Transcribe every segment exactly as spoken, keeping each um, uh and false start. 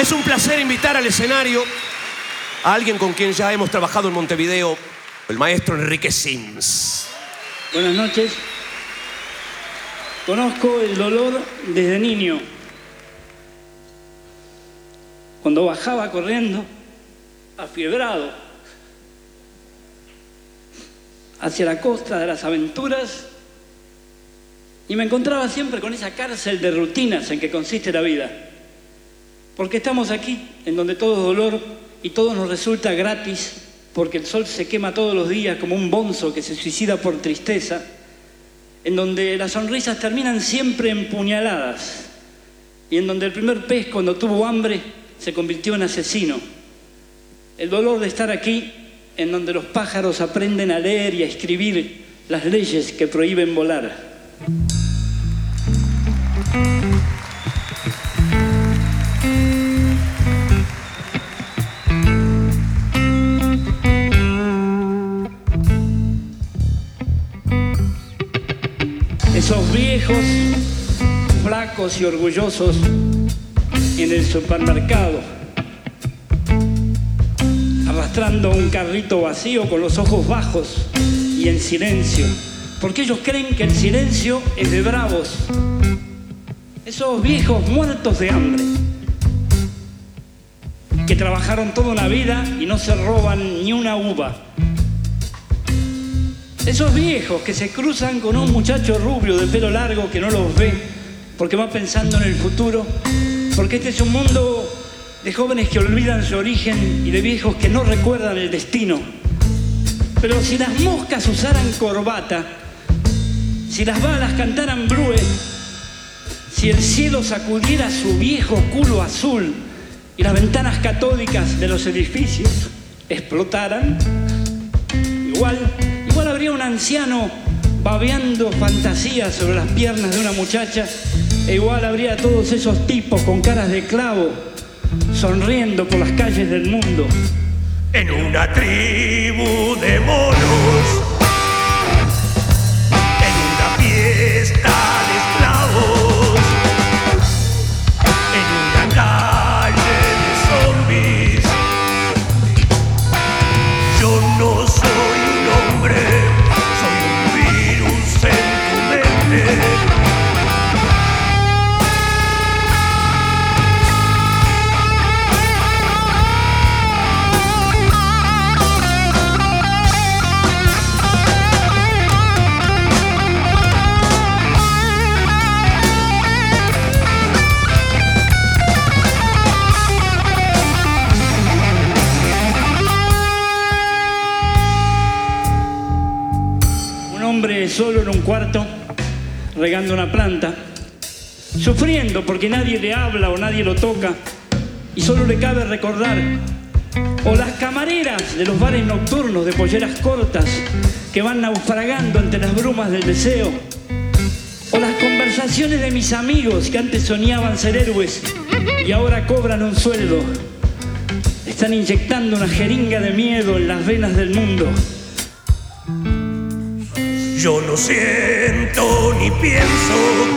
Es un placer invitar al escenario a alguien con quien ya hemos trabajado en Montevideo, el maestro Enrique Sims. Buenas noches. Conozco el dolor desde niño. Cuando bajaba corriendo, afiebrado, hacia la costa de las aventuras, y me encontraba siempre con esa cárcel de rutinas en que consiste la vida. Porque estamos aquí, en donde todo es dolor y todo nos resulta gratis, porque el sol se quema todos los días como un bonzo que se suicida por tristeza, en donde las sonrisas terminan siempre empuñaladas, y en donde el primer pez, cuando tuvo hambre, se convirtió en asesino. El dolor de estar aquí, en donde los pájaros aprenden a leer y a escribir las leyes que prohíben volar. Esos viejos, flacos y orgullosos en el supermercado, arrastrando un carrito vacío con los ojos bajos y en silencio, porque ellos creen que el silencio es de bravos. Esos viejos muertos de hambre, que trabajaron toda una vida y no se roban ni una uva. Esos viejos que se cruzan con un muchacho rubio de pelo largo que no los ve porque va pensando en el futuro, porque este es un mundo de jóvenes que olvidan su origen y de viejos que no recuerdan el destino. Pero si las moscas usaran corbata, si las balas cantaran blue, si el cielo sacudiera su viejo culo azul y las ventanas catódicas de los edificios explotaran, igual... Igual habría un anciano babeando fantasías sobre las piernas de una muchacha, e igual habría todos esos tipos con caras de clavo sonriendo por las calles del mundo. En una tribu de monos, en una fiesta de esclavos, en una calle de zombies, yo no soy hombre, soy un virus en tu mente. Solo en un cuarto, regando una planta, sufriendo porque nadie le habla o nadie lo toca, y solo le cabe recordar o las camareras de los bares nocturnos de polleras cortas que van naufragando entre las brumas del deseo, o las conversaciones de mis amigos que antes soñaban ser héroes y ahora cobran un sueldo. Están inyectando una jeringa de miedo en las venas del mundo. Yo no siento ni pienso,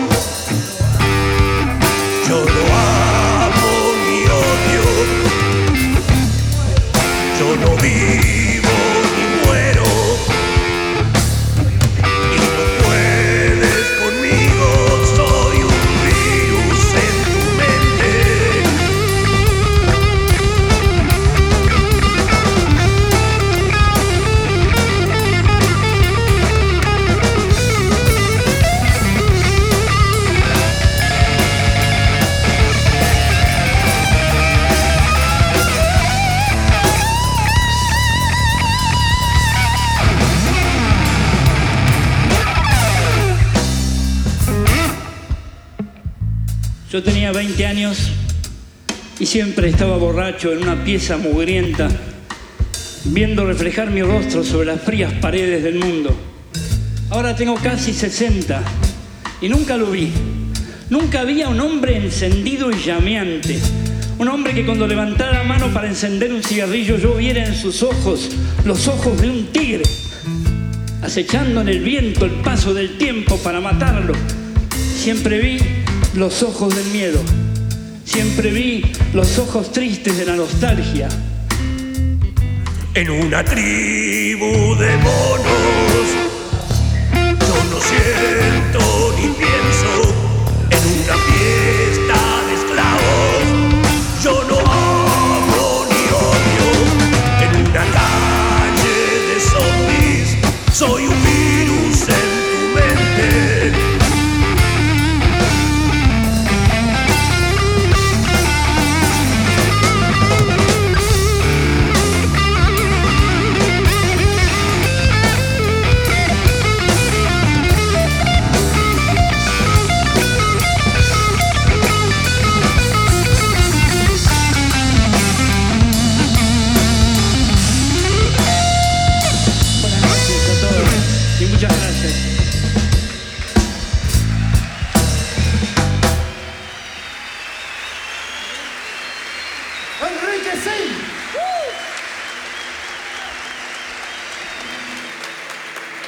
yo no amo ni odio, yo no vivo ni muero, y no puedes conmigo, soy un virus en tu mente. Yo tenía veinte años y siempre estaba borracho en una pieza mugrienta, viendo reflejar mi rostro sobre las frías paredes del mundo. Ahora tengo casi sesenta y nunca lo vi. Nunca vi a un hombre encendido y llameante. Un hombre que cuando levantara la mano para encender un cigarrillo yo viera en sus ojos los ojos de un tigre, acechando en el viento el paso del tiempo para matarlo. Siempre vi los ojos del miedo. siempre vi los ojos tristes de la nostalgia. En una tribu de monos, yo no siento ni pienso. En una fiesta de esclavos, yo no amo ni odio. En una calle de zombies, soy un virus en tu mente. Muchas gracias. Enrique Sims.